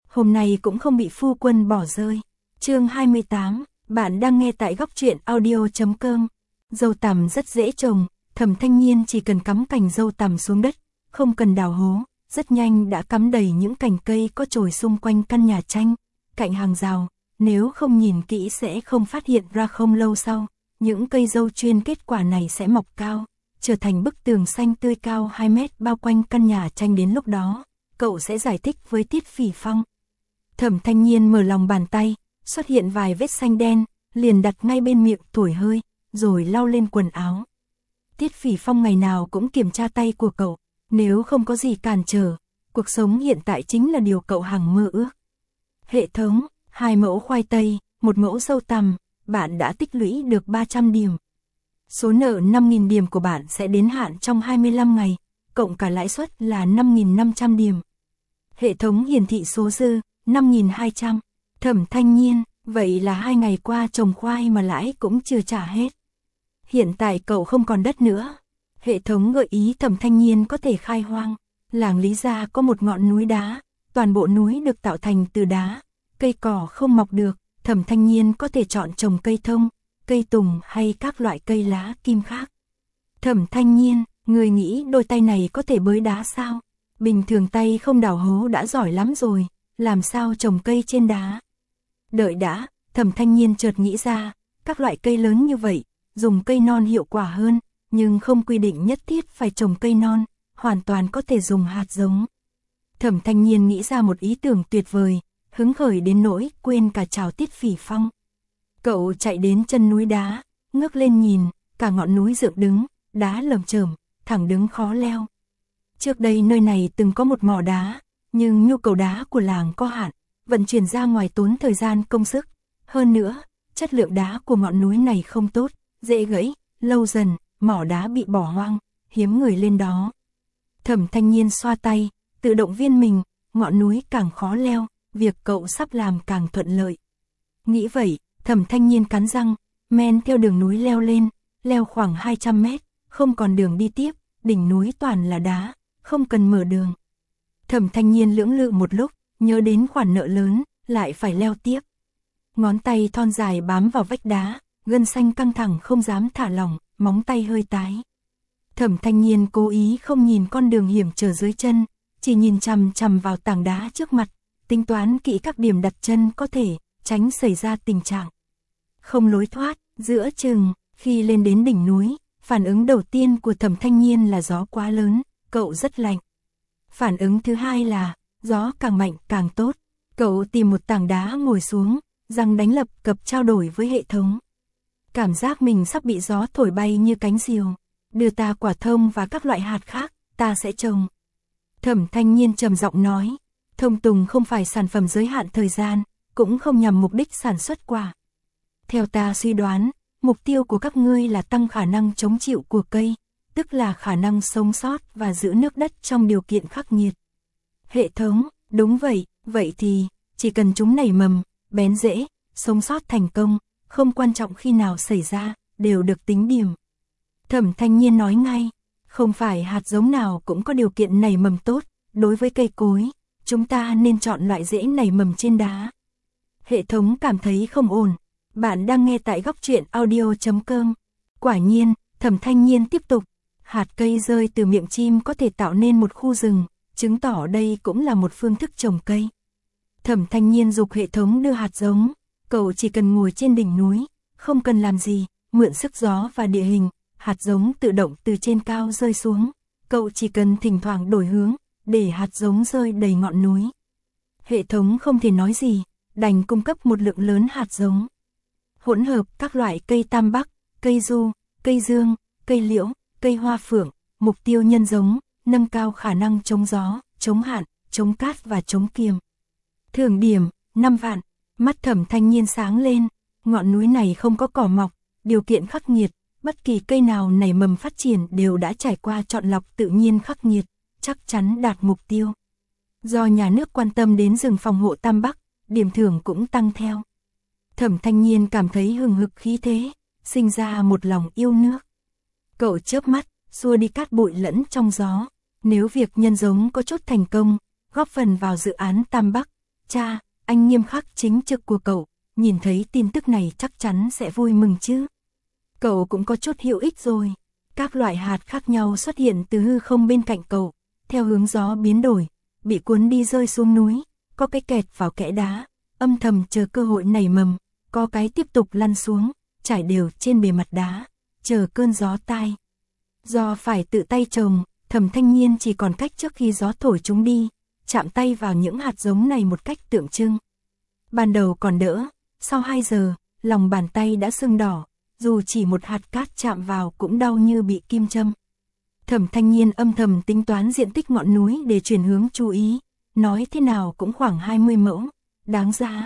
hôm nay cũng không bị phu quân bỏ rơi. Chương 28, bạn đang nghe tại góc truyện audio.com. Dâu tằm rất dễ trồng, Thẩm Thanh Nhiên chỉ cần cắm cành dâu tằm xuống đất, không cần đào hố, rất nhanh đã cắm đầy những cành cây có chồi xung quanh căn nhà tranh, cạnh hàng rào. Nếu không nhìn kỹ sẽ không phát hiện ra không lâu sau, những cây dâu chuyên kết quả này sẽ mọc cao, trở thành bức tường xanh tươi cao 2 mét bao quanh căn nhà tranh. Đến lúc đó, cậu sẽ giải thích với Tiết Phỉ Phong. Thẩm Thanh Nhiên mở lòng bàn tay, xuất hiện vài vết xanh đen, liền đặt ngay bên miệng thổi hơi, rồi lau lên quần áo. Tiết Phỉ Phong ngày nào cũng kiểm tra tay của cậu, nếu không có gì cản trở, cuộc sống hiện tại chính là điều cậu hằng mơ ước. Hệ thống, 2 mẫu khoai tây, 1 mẫu dâu tằm, bạn đã tích lũy được 300 điểm. Số nợ 5.000 điểm của bạn sẽ đến hạn trong 25 ngày, cộng cả lãi suất là 5.500 điểm. Hệ thống hiển thị số dư, 5.200. Thẩm Thanh Nhiên, vậy là 2 ngày qua trồng khoai mà lãi cũng chưa trả hết. Hiện tại cậu không còn đất nữa. Hệ thống gợi ý Thẩm Thanh Nhiên có thể khai hoang. Làng Lý Gia có một ngọn núi đá, toàn bộ núi được tạo thành từ đá. Cây cỏ không mọc được, Thẩm Thanh Nhiên có thể chọn trồng cây thông, cây tùng hay các loại cây lá kim khác. Thẩm Thanh Nhiên, người nghĩ đôi tay này có thể bới đá sao? Bình thường tay không đào hố đã giỏi lắm rồi, làm sao trồng cây trên đá? Đợi đã, Thẩm Thanh Nhiên chợt nghĩ ra, các loại cây lớn như vậy, dùng cây non hiệu quả hơn, nhưng không quy định nhất thiết phải trồng cây non, hoàn toàn có thể dùng hạt giống. Thẩm Thanh Nhiên nghĩ ra một ý tưởng tuyệt vời, hứng khởi đến nỗi quên cả chào Tiết Phỉ Phong. Cậu chạy đến chân núi đá, ngước lên nhìn, cả ngọn núi dựng đứng, đá lởm chởm, thẳng đứng khó leo. Trước đây nơi này từng có một mỏ đá, nhưng nhu cầu đá của làng có hạn, vận chuyển ra ngoài tốn thời gian công sức. Hơn nữa, chất lượng đá của ngọn núi này không tốt, dễ gãy, lâu dần, mỏ đá bị bỏ hoang, hiếm người lên đó. Thẩm Thanh Nhiên xoa tay, tự động viên mình, ngọn núi càng khó leo, việc cậu sắp làm càng thuận lợi. Nghĩ vậy, Thẩm Thanh Nhiên cắn răng, men theo đường núi leo lên, leo khoảng 200 mét, không còn đường đi tiếp, đỉnh núi toàn là đá, không cần mở đường. Thẩm Thanh Nhiên lưỡng lự một lúc, nhớ đến khoản nợ lớn, lại phải leo tiếp. Ngón tay thon dài bám vào vách đá, gân xanh căng thẳng không dám thả lỏng, móng tay hơi tái. Thẩm Thanh Nhiên cố ý không nhìn con đường hiểm trở dưới chân, chỉ nhìn chằm chằm vào tảng đá trước mặt, tính toán kỹ các điểm đặt chân có thể, tránh xảy ra tình trạng không lối thoát. Giữa chừng, khi lên đến đỉnh núi, phản ứng đầu tiên của Thẩm Thanh Nhiên là gió quá lớn, cậu rất lạnh. Phản ứng thứ hai là, gió càng mạnh càng tốt. Cậu tìm một tảng đá ngồi xuống, răng đánh lập cập trao đổi với hệ thống. Cảm giác mình sắp bị gió thổi bay như cánh diều. Đưa ta quả thông và các loại hạt khác, ta sẽ trồng. Thẩm Thanh Nhiên trầm giọng nói, thông tùng không phải sản phẩm giới hạn thời gian, cũng không nhằm mục đích sản xuất quả. Theo ta suy đoán, mục tiêu của các ngươi là tăng khả năng chống chịu của cây, tức là khả năng sống sót và giữ nước đất trong điều kiện khắc nghiệt. Hệ thống, đúng vậy, vậy thì, chỉ cần chúng nảy mầm, bén rễ, sống sót thành công, không quan trọng khi nào xảy ra, đều được tính điểm. Thẩm Thanh Nhiên nói ngay, không phải hạt giống nào cũng có điều kiện nảy mầm tốt, đối với cây cối, chúng ta nên chọn loại rễ nảy mầm trên đá. Hệ thống cảm thấy không ổn, bạn đang nghe tại góc truyện audio.com. Quả nhiên, Thẩm Thanh Nhiên tiếp tục, hạt cây rơi từ miệng chim có thể tạo nên một khu rừng, chứng tỏ đây cũng là một phương thức trồng cây. Thẩm Thanh Nhiên giục hệ thống đưa hạt giống, cậu chỉ cần ngồi trên đỉnh núi, không cần làm gì, mượn sức gió và địa hình, hạt giống tự động từ trên cao rơi xuống, cậu chỉ cần thỉnh thoảng đổi hướng, để hạt giống rơi đầy ngọn núi. Hệ thống không thể nói gì, đành cung cấp một lượng lớn hạt giống. Hỗn hợp các loại cây tam bắc, cây du, cây dương, cây liễu, cây hoa phượng, mục tiêu nhân giống, nâng cao khả năng chống gió, chống hạn, chống cát và chống kiềm. Thưởng điểm, 5 vạn, mắt Thẩm Thanh Nhiên sáng lên, ngọn núi này không có cỏ mọc, điều kiện khắc nghiệt, bất kỳ cây nào nảy mầm phát triển đều đã trải qua chọn lọc tự nhiên khắc nghiệt, chắc chắn đạt mục tiêu. Do nhà nước quan tâm đến rừng phòng hộ Tam Bắc, điểm thưởng cũng tăng theo. Thẩm Thanh Nhiên cảm thấy hừng hực khí thế, sinh ra một lòng yêu nước. Cậu chớp mắt, xua đi cát bụi lẫn trong gió. Nếu việc nhân giống có chút thành công, góp phần vào dự án Tam Bắc, Cha, anh nghiêm khắc chính trực của cậu, nhìn thấy tin tức này chắc chắn sẽ vui mừng chứ. Cậu cũng có chút hữu ích rồi. Các loại hạt khác nhau xuất hiện từ hư không bên cạnh cậu, theo hướng gió biến đổi, bị cuốn đi rơi xuống núi, có cái kẹt vào kẽ đá, âm thầm chờ cơ hội nảy mầm, có cái tiếp tục lăn xuống, trải đều trên bề mặt đá, chờ cơn gió tai. Do phải tự tay trồng, Thẩm Thanh Nhiên chỉ còn cách trước khi gió thổi chúng đi, chạm tay vào những hạt giống này một cách tượng trưng. Ban đầu còn đỡ, sau 2 giờ, lòng bàn tay đã sưng đỏ, dù chỉ một hạt cát chạm vào cũng đau như bị kim châm. Thẩm Thanh Nhiên âm thầm tính toán diện tích ngọn núi để chuyển hướng chú ý, nói thế nào cũng khoảng 20 mẫu, đáng giá.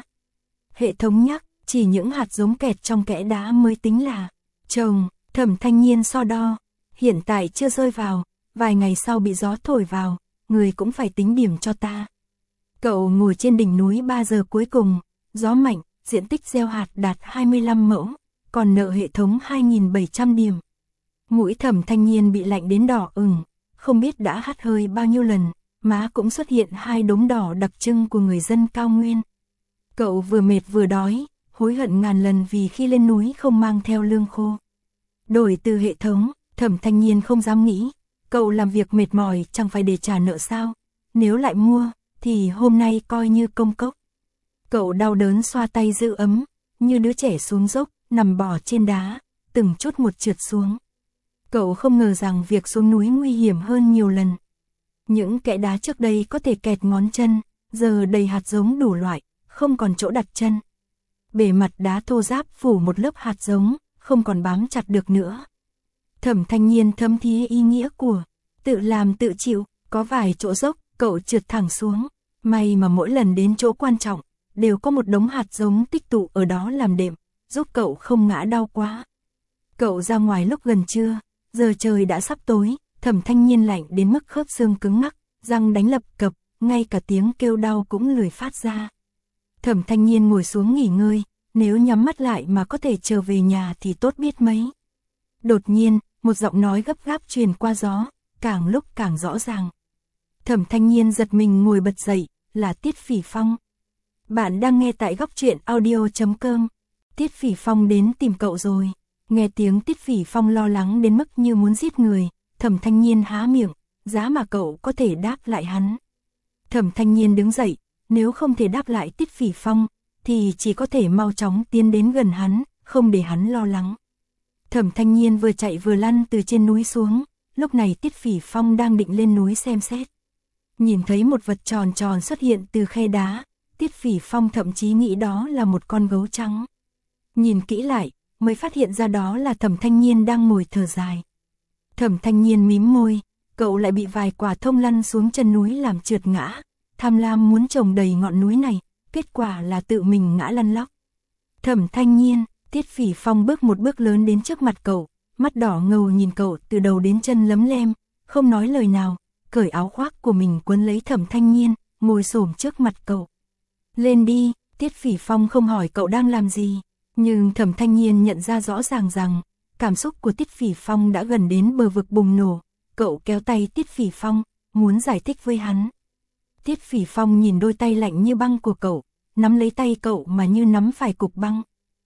Hệ thống nhắc, chỉ những hạt giống kẹt trong kẽ đá mới tính là trồng. Thẩm Thanh Nhiên so đo, hiện tại chưa rơi vào, vài ngày sau bị gió thổi vào, người cũng phải tính điểm cho ta. Cậu ngồi trên đỉnh núi 3 giờ cuối cùng, gió mạnh, diện tích gieo hạt đạt 25 mẫu, còn nợ hệ thống 2.700 điểm. Mũi Thẩm Thanh Nhiên bị lạnh đến đỏ ửng, không biết đã hắt hơi bao nhiêu lần, má cũng xuất hiện 2 đốm đỏ đặc trưng của người dân cao nguyên. Cậu vừa mệt vừa đói, hối hận ngàn lần vì khi lên núi không mang theo lương khô. Đổi từ hệ thống, Thẩm Thanh Nhiên không dám nghĩ, cậu làm việc mệt mỏi chẳng phải để trả nợ sao, nếu lại mua, thì hôm nay coi như công cốc. Cậu đau đớn xoa tay giữ ấm, như đứa trẻ xuống dốc, nằm bò trên đá, từng chút một trượt xuống. Cậu không ngờ rằng việc xuống núi nguy hiểm hơn nhiều lần. Những kẽ đá trước đây có thể kẹt ngón chân, giờ đầy hạt giống đủ loại, không còn chỗ đặt chân. Bề mặt đá thô ráp phủ một lớp hạt giống, không còn bám chặt được nữa. Thẩm Thanh Nhiên thấm thía ý nghĩa của tự làm tự chịu, có vài chỗ dốc, cậu trượt thẳng xuống. May mà mỗi lần đến chỗ quan trọng, đều có một đống hạt giống tích tụ ở đó làm đệm, giúp cậu không ngã đau quá. Cậu ra ngoài lúc gần trưa, giờ trời đã sắp tối, Thẩm Thanh Nhiên lạnh đến mức khớp xương cứng ngắc, răng đánh lập cập, ngay cả tiếng kêu đau cũng lười phát ra. Thẩm Thanh Nhiên ngồi xuống nghỉ ngơi, nếu nhắm mắt lại mà có thể trở về nhà thì tốt biết mấy. Đột nhiên, một giọng nói gấp gáp truyền qua gió, càng lúc càng rõ ràng. Thẩm Thanh Nhiên giật mình ngồi bật dậy, là Tiết Phỉ Phong. Bạn đang nghe tại góc truyện audio.com. Tiết Phỉ Phong đến tìm cậu rồi. Nghe tiếng Tiết Phỉ Phong lo lắng đến mức như muốn giết người, Thẩm Thanh Nhiên há miệng, giá mà cậu có thể đáp lại hắn. Thẩm Thanh Nhiên đứng dậy, nếu không thể đáp lại Tiết Phỉ Phong, thì chỉ có thể mau chóng tiến đến gần hắn, không để hắn lo lắng. Thẩm Thanh Nhiên vừa chạy vừa lăn từ trên núi xuống, lúc này Tiết Phỉ Phong đang định lên núi xem xét. Nhìn thấy một vật tròn tròn xuất hiện từ khe đá, Tiết Phỉ Phong thậm chí nghĩ đó là một con gấu trắng. Nhìn kỹ lại, mới phát hiện ra đó là Thẩm Thanh Nhiên đang ngồi thở dài. Thẩm Thanh Nhiên mím môi, cậu lại bị vài quả thông lăn xuống chân núi làm trượt ngã, tham lam muốn trồng đầy ngọn núi này, kết quả là tự mình ngã lăn lóc. Thẩm Thanh Nhiên, Tiết Phỉ Phong bước một bước lớn đến trước mặt cậu, mắt đỏ ngầu nhìn cậu từ đầu đến chân lấm lem, không nói lời nào, cởi áo khoác của mình quấn lấy Thẩm Thanh Nhiên, ngồi xổm trước mặt cậu. Lên đi, Tiết Phỉ Phong không hỏi cậu đang làm gì, nhưng Thẩm Thanh Nhiên nhận ra rõ ràng rằng, cảm xúc của Tiết Phỉ Phong đã gần đến bờ vực bùng nổ, cậu kéo tay Tiết Phỉ Phong, muốn giải thích với hắn. Tiết Phỉ Phong nhìn đôi tay lạnh như băng của cậu, nắm lấy tay cậu mà như nắm phải cục băng.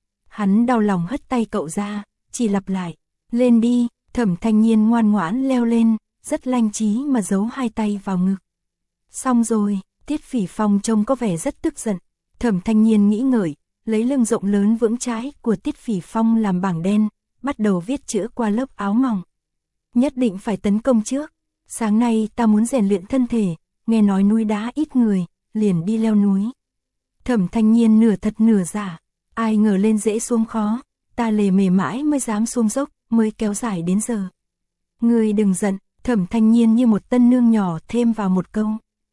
Hắn đau lòng hất tay cậu ra, chỉ lặp lại, lên đi. Thẩm Thanh Nhiên ngoan ngoãn leo lên, rất lanh trí mà giấu hai tay vào ngực. Xong rồi, Tiết Phỉ Phong trông có vẻ rất tức giận. Thẩm Thanh Nhiên nghĩ ngợi, lấy lưng rộng lớn vững chãi của Tiết Phỉ Phong làm bảng đen, bắt đầu viết chữ qua lớp áo mỏng. Nhất định phải tấn công trước. Sáng nay ta muốn rèn luyện thân thể, nghe nói núi đá ít người, liền đi leo núi. Thẩm Thanh Nhiên nửa thật nửa giả, ai ngờ lên dễ xuống khó, ta lề mề mãi mới dám xuống dốc, mới kéo dài đến giờ. Ngươi đừng giận, Thẩm Thanh Nhiên như một tân nương nhỏ thêm vào một câu.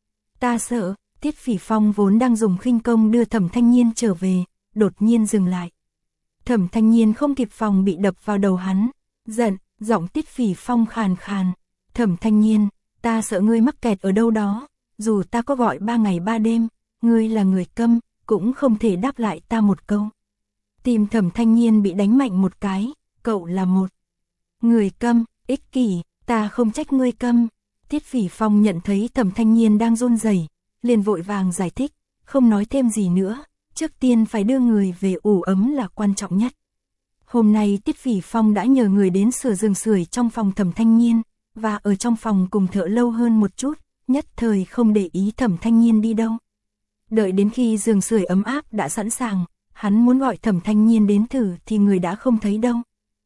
Ta sợ. Tiết Phỉ Phong vốn đang dùng khinh công đưa Thẩm Thanh Nhiên trở về, đột nhiên dừng lại. Thẩm Thanh Nhiên không kịp phòng bị đập vào đầu hắn, giận, giọng Tiết Phỉ Phong khàn khàn. Thẩm Thanh Nhiên, ta sợ ngươi mắc kẹt ở đâu đó, dù ta có gọi 3 ngày 3 đêm, ngươi là người câm, cũng không thể đáp lại ta một câu. Tim Thẩm Thanh Nhiên bị đánh mạnh một cái, cậu là một người câm, ích kỷ, ta không trách ngươi câm. Tiết Phỉ Phong nhận thấy Thẩm Thanh Nhiên đang run rẩy, liền vội vàng giải thích, không nói thêm gì nữa, trước tiên phải đưa người về ủ ấm là quan trọng nhất. Hôm nay Tiết Phỉ Phong đã nhờ người đến sửa giường sưởi trong phòng Thẩm Thanh Nhiên, và ở trong phòng cùng thợ lâu hơn một chút, nhất thời không để ý Thẩm Thanh Nhiên đi đâu. Đợi đến khi giường sưởi ấm áp đã sẵn sàng, hắn muốn gọi Thẩm Thanh Nhiên đến thử thì người đã không thấy đâu.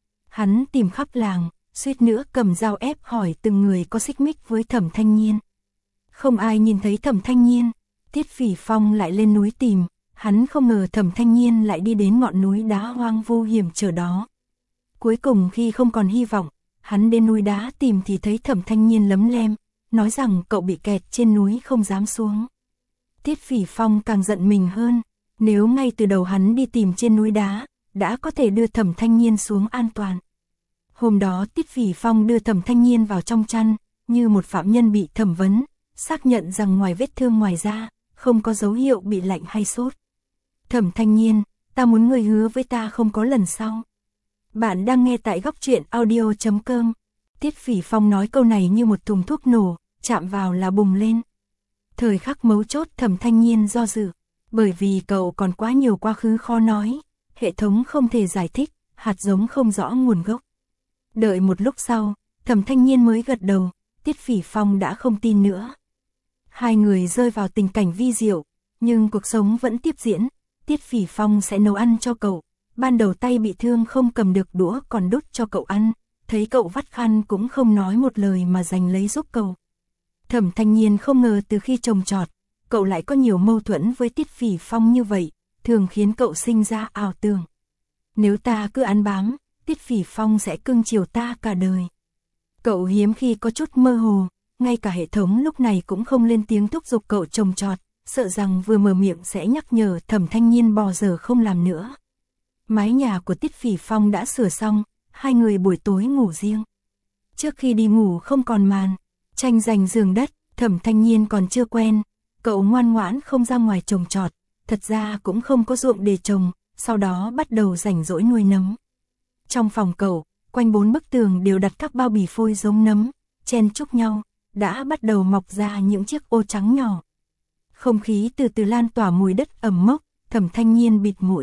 Hắn tìm khắp làng, suýt nữa cầm dao ép hỏi từng người có xích mích với Thẩm Thanh Nhiên. Không ai nhìn thấy Thẩm Thanh Nhiên, Tiết Phỉ Phong lại lên núi tìm, hắn không ngờ Thẩm Thanh Nhiên lại đi đến ngọn núi đá hoang vu hiểm trở đó. Cuối cùng khi không còn hy vọng, hắn đến núi đá tìm thì thấy Thẩm Thanh Nhiên lấm lem, nói rằng cậu bị kẹt trên núi không dám xuống. Tiết Phỉ Phong càng giận mình hơn, nếu ngay từ đầu hắn đi tìm trên núi đá, đã có thể đưa Thẩm Thanh Nhiên xuống an toàn. Hôm đó Tiết Phỉ Phong đưa Thẩm Thanh Nhiên vào trong chăn, như một phạm nhân bị thẩm vấn, xác nhận rằng ngoài vết thương ngoài da, không có dấu hiệu bị lạnh hay sốt. Thẩm Thanh Nhiên, ta muốn người hứa với ta không có lần sau. Bạn đang nghe tại góc truyện audio.com. Tiết Phỉ Phong nói câu này như một thùng thuốc nổ, chạm vào là bùng lên. Thời khắc mấu chốt Thẩm Thanh Nhiên do dự, bởi vì cậu còn quá nhiều quá khứ khó nói, hệ thống không thể giải thích, hạt giống không rõ nguồn gốc. Đợi một lúc sau, Thẩm Thanh Nhiên mới gật đầu, Tiết Phỉ Phong đã không tin nữa. Hai người rơi vào tình cảnh vi diệu, nhưng cuộc sống vẫn tiếp diễn. Tiết Phỉ Phong sẽ nấu ăn cho cậu, ban đầu tay bị thương không cầm được đũa còn đút cho cậu ăn, thấy cậu vắt khăn cũng không nói một lời mà giành lấy giúp cậu. Thẩm Thanh Nhiên không ngờ từ khi trồng trọt, cậu lại có nhiều mâu thuẫn với Tiết Phỉ Phong như vậy, thường khiến cậu sinh ra ảo tưởng. Nếu ta cứ ăn bám, Tiết Phỉ Phong sẽ cưng chiều ta cả đời. Cậu hiếm khi có chút mơ hồ, ngay cả hệ thống lúc này cũng không lên tiếng thúc giục cậu trồng trọt, sợ rằng vừa mở miệng sẽ nhắc nhở Thẩm Thanh Nhiên bỏ giờ không làm nữa. Mái nhà của Tiết Phỉ Phong đã sửa xong, hai người buổi tối ngủ riêng. Trước khi đi ngủ không còn màn, tranh giành giường đất, Thẩm Thanh Nhiên còn chưa quen, cậu ngoan ngoãn không ra ngoài trồng trọt, thật ra cũng không có ruộng để trồng, sau đó bắt đầu rảnh rỗi nuôi nấm. Trong phòng cậu, quanh 4 bức tường đều đặt các bao bì phôi giống nấm, chen chúc nhau, đã bắt đầu mọc ra những chiếc ô trắng nhỏ. Không khí từ từ lan tỏa mùi đất ẩm mốc, Thẩm Thanh Nhiên bịt mũi.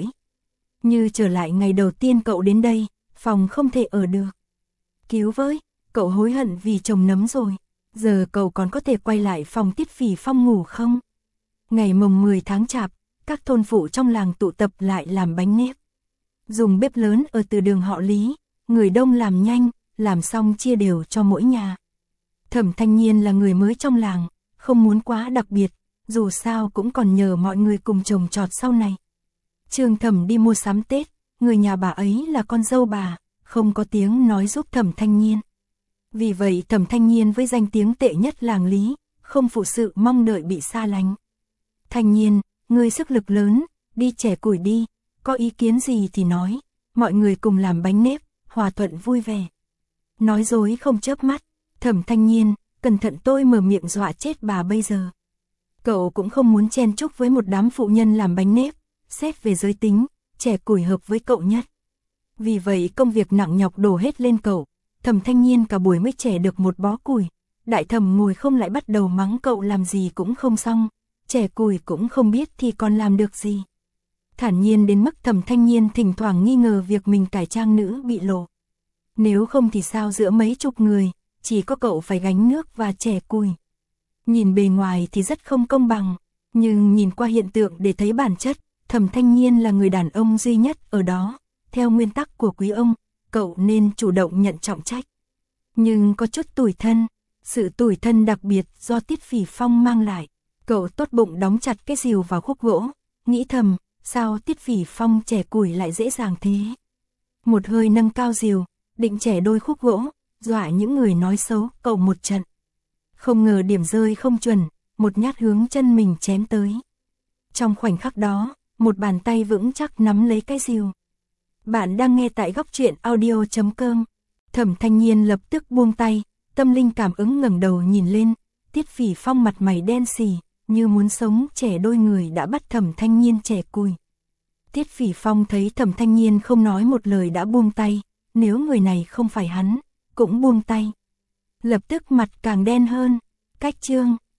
Như trở lại ngày đầu tiên cậu đến đây, phòng không thể ở được. Cứu với, cậu hối hận vì trồng nấm rồi, giờ cậu còn có thể quay lại phòng Tiết Phỉ Phong ngủ không? Ngày mồng 10 tháng Chạp, các thôn phụ trong làng tụ tập lại làm bánh nếp. Dùng bếp lớn ở từ đường họ Lý, người đông làm nhanh, làm xong chia đều cho mỗi nhà. Thẩm Thanh Nhiên là người mới trong làng, không muốn quá đặc biệt, dù sao cũng còn nhờ mọi người cùng trồng trọt sau này. Trương Thẩm đi mua sắm Tết, người nhà bà ấy là con dâu bà, không có tiếng nói giúp Thẩm Thanh Nhiên. Vì vậy Thẩm Thanh Nhiên với danh tiếng tệ nhất làng Lý, không phụ sự mong đợi bị xa lánh. Thanh Nhiên, ngươi sức lực lớn, đi chẻ củi đi, có ý kiến gì thì nói, mọi người cùng làm bánh nếp, hòa thuận vui vẻ. Nói dối không chớp mắt, Thẩm Thanh Nhiên, cẩn thận tôi mở miệng dọa chết bà bây giờ. Cậu cũng không muốn chen chúc với một đám phụ nhân làm bánh nếp, xét về giới tính, chẻ củi hợp với cậu nhất. Vì vậy công việc nặng nhọc đổ hết lên cậu, Thẩm Thanh Nhiên cả buổi mới chẻ được một bó củi. Đại thẩm ngồi không lại bắt đầu mắng cậu làm gì cũng không xong, chẻ củi cũng không biết thì còn làm được gì. Thản nhiên đến mức Thẩm Thanh Nhiên thỉnh thoảng nghi ngờ việc mình cải trang nữ bị lộ. Nếu không thì sao giữa mấy chục người, chỉ có cậu phải gánh nước và chẻ củi. Nhìn bề ngoài thì rất không công bằng, nhưng nhìn qua hiện tượng để thấy bản chất, Thẩm Thanh Nhiên là người đàn ông duy nhất ở đó. Theo nguyên tắc của quý ông, cậu nên chủ động nhận trọng trách. Nhưng có chút tủi thân, sự tủi thân đặc biệt do Tiết Phỉ Phong mang lại. Cậu tốt bụng đóng chặt cái rìu vào khúc gỗ, nghĩ thầm, sao Tiết Phỉ Phong chẻ củi lại dễ dàng thế. Một hơi nâng cao rìu, định chẻ đôi khúc gỗ, dọa những người nói xấu cậu một trận. Không ngờ điểm rơi không chuẩn, một nhát hướng chân mình chém tới. Trong khoảnh khắc đó, một bàn tay vững chắc nắm lấy cái rìu. Bạn đang nghe tại góc truyện audio.com. Thẩm Thanh Nhiên lập tức buông tay, tâm linh cảm ứng ngẩng đầu nhìn lên, Tiết Phỉ Phong mặt mày đen xì, như muốn sống chẻ đôi người đã bắt Thẩm Thanh Nhiên chẻ củi. Tiết Phỉ Phong thấy Thẩm Thanh Nhiên không nói một lời đã buông tay, nếu người này không phải hắn, cũng buông tay. Lập tức mặt càng đen hơn, cách chương.